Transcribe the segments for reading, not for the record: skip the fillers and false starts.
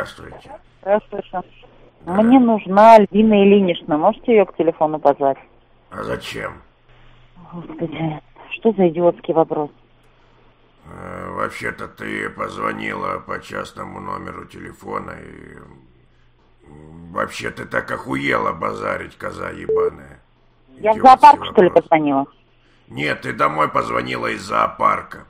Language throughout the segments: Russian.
Здравствуйте. Здравствуйте. Мне нужна Альбина Ильинична. Можете ее к телефону позвать? А зачем? Господи, что за идиотский вопрос? Вообще-то ты позвонила по частному номеру телефона и... Вообще ты так охуела базарить, коза ебаная. Я в зоопарк, что ли, позвонила? Нет, ты домой позвонила из зоопарка.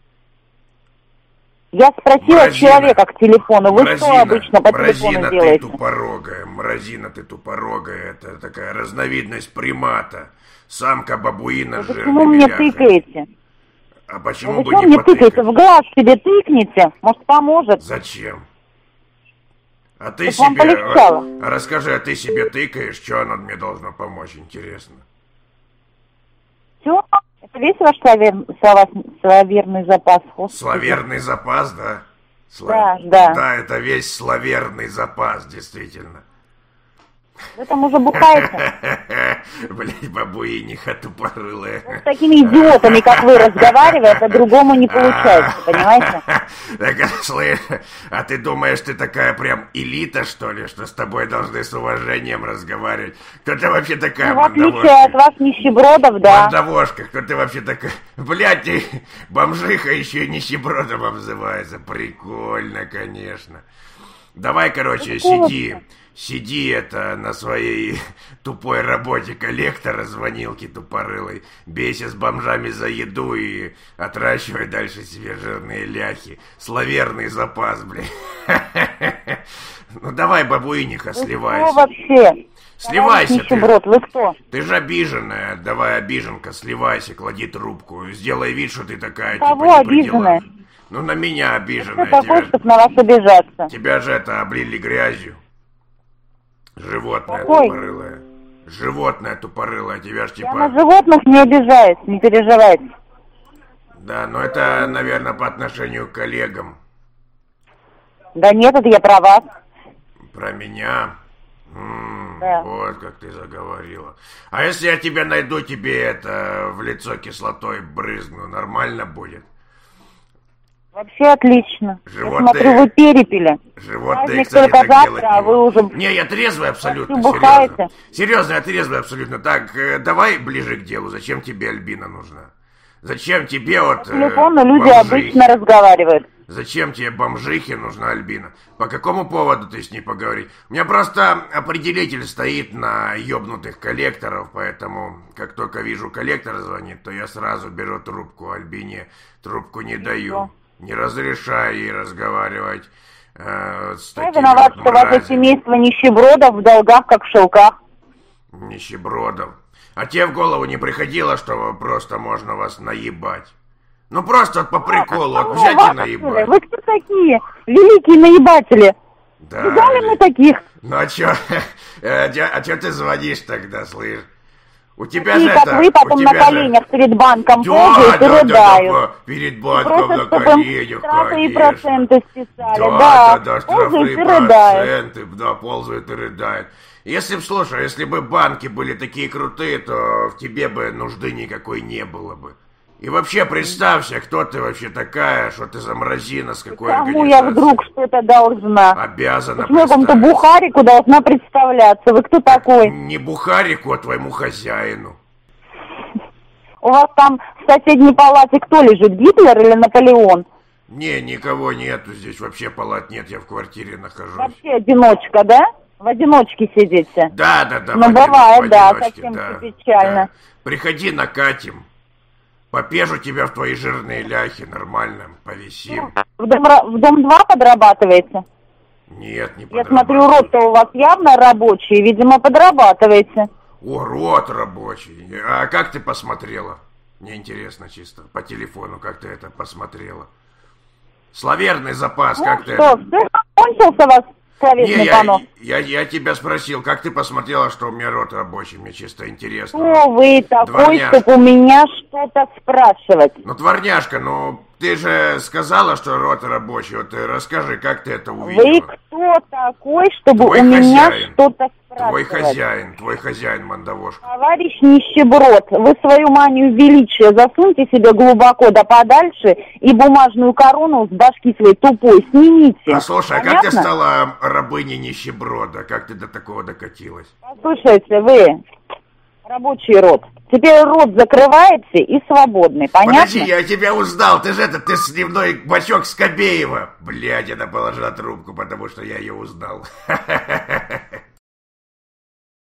Я спросила человека к телефону. Вы что обычно по телефону делаете? Мразина ты тупорогая. Это такая разновидность примата. Самка бабуина с жирными почему мне тыкаете? А почему бы не потыкать? В глаз себе тыкните, может поможет. Зачем? А ты себе... Расскажи, а ты себе тыкаешь, что оно мне должно помочь, интересно? Все? Это весь ваш славерный запас? Славерный запас, да? Да. Да, это весь славерный запас, действительно. Вы там уже бухаете? Блять, бабуиниха тупорылая. Вот с такими идиотами, как вы, разговаривая, по-другому не получается, понимаете? Так, слышь, а ты думаешь, ты такая прям элита, что ли, что с тобой должны с уважением разговаривать? Кто ты вообще такая, в отличие от вас, нищебродов, да. Мордовошка, кто ты вообще такая? Блять, ты бомжиха еще и нищебродом обзывается. Прикольно, конечно. Давай, короче, сиди это на своей тупой работе коллектора звонилки тупорылой, бейся с бомжами за еду и отращивай дальше себе жирные ляхи. Славерный запас, блин. Ну давай, бабуиниха, сливайся. Что вообще? Сливайся ты. Вы кто? Ты же обиженная. Давай, обиженка, сливайся, клади трубку. Сделай вид, что ты такая, кого типа, обиженная? Ну, на меня обиженная. Кто такой, чтобы на вас обижаться? Тебя же это облили грязью. Животное тупорылое. Животное тупорылое, тебя ж типа... Я на животных не обижаюсь, не переживайте. Да, но это, наверное, по отношению к коллегам. Да нет, это я про вас. Про меня? Да. Вот как ты заговорила. А если я тебя найду, тебе это в лицо кислотой брызгну, нормально будет? Вообще отлично. Животные... Я смотрю, вы перепили. Животные, кстати, только так завтра, делать а вы уже... Не, я трезвый абсолютно, серьезно. Серьезно, я трезвый абсолютно. Так, давай ближе к делу. Зачем тебе Альбина нужна? Зачем тебе вот... По телефону люди обычно разговаривают. Зачем тебе бомжихи нужна Альбина? По какому поводу ты с ней поговорить? У меня просто определитель стоит на ёбнутых коллекторов, поэтому как только вижу коллектор звонит, то я сразу беру трубку. Альбине трубку не даю. Не разрешаю ей разговаривать с такими. Я виноват, что ваше семейство нищебродов в долгах, как в шелках. Нищебродов. А тебе в голову не приходило, что просто можно вас наебать? Ну просто вот по приколу, вот взять и наебать. Вы кто такие? Великие наебатели. Да. Видали мы таких? Ну а чё? А чё ты звонишь тогда, слышь? У тебя такие, же как это... вы, потом на коленях перед банком ползают и рыдают. Перед банком на коленях, штрафы и проценты списали, да, штрафы и проценты, да, ползают и рыдают. Если бы, слушай, если бы банки были такие крутые, то в тебе бы нужды никакой не было бы. И вообще представься, кто ты вообще такая, что ты за мразина, с какой организацией. Кому я вдруг что-то должна? Обязана представиться. Какому-то бухарику должна представляться. Вы кто такой? Не бухарику, а твоему хозяину. У вас там в соседней палате кто лежит, Гитлер или Наполеон? Не, никого нету здесь, вообще палат нет, я в квартире нахожусь. Вообще одиночка, да? В одиночке сидите? Да. Ну бывает, да, совсем печально. Да. Приходи, накатим. Попежу тебя в твои жирные ляхи, нормально, повисим. В дом 2 подрабатываете? Нет, не подрабатываю. Я смотрю, рот-то у вас явно рабочий, видимо, подрабатываете. О, рот рабочий. А как ты посмотрела? Мне интересно чисто, по телефону, как ты это посмотрела. Славерный запас, ну, как ты... Что, кончился вас? Не, я тебя спросил, как ты посмотрела, что у меня рот рабочий, мне чисто интересно. Кто вы такой, чтобы у меня что-то спрашивать? Ну, дворняжка, ну, ты же сказала, что род рабочий. Вот расскажи, как ты это увидела? Вы кто такой, чтобы Твой у меня хозяин. что-то спрашивать? Твой хозяин, мандавошка. Товарищ нищеброд, вы свою манию величия засуньте себе глубоко да подальше и бумажную корону с башки своей тупой снимите. Слушай, понятно? А как ты стала рабыней нищеброда? Как ты до такого докатилась? Послушайте, вы рабочий род. Теперь рот закрывается и свободный, понятно? Подожди, я тебя узнал. Ты сливной бачок Скобеева. Блядь, она положила трубку, потому что я ее узнал.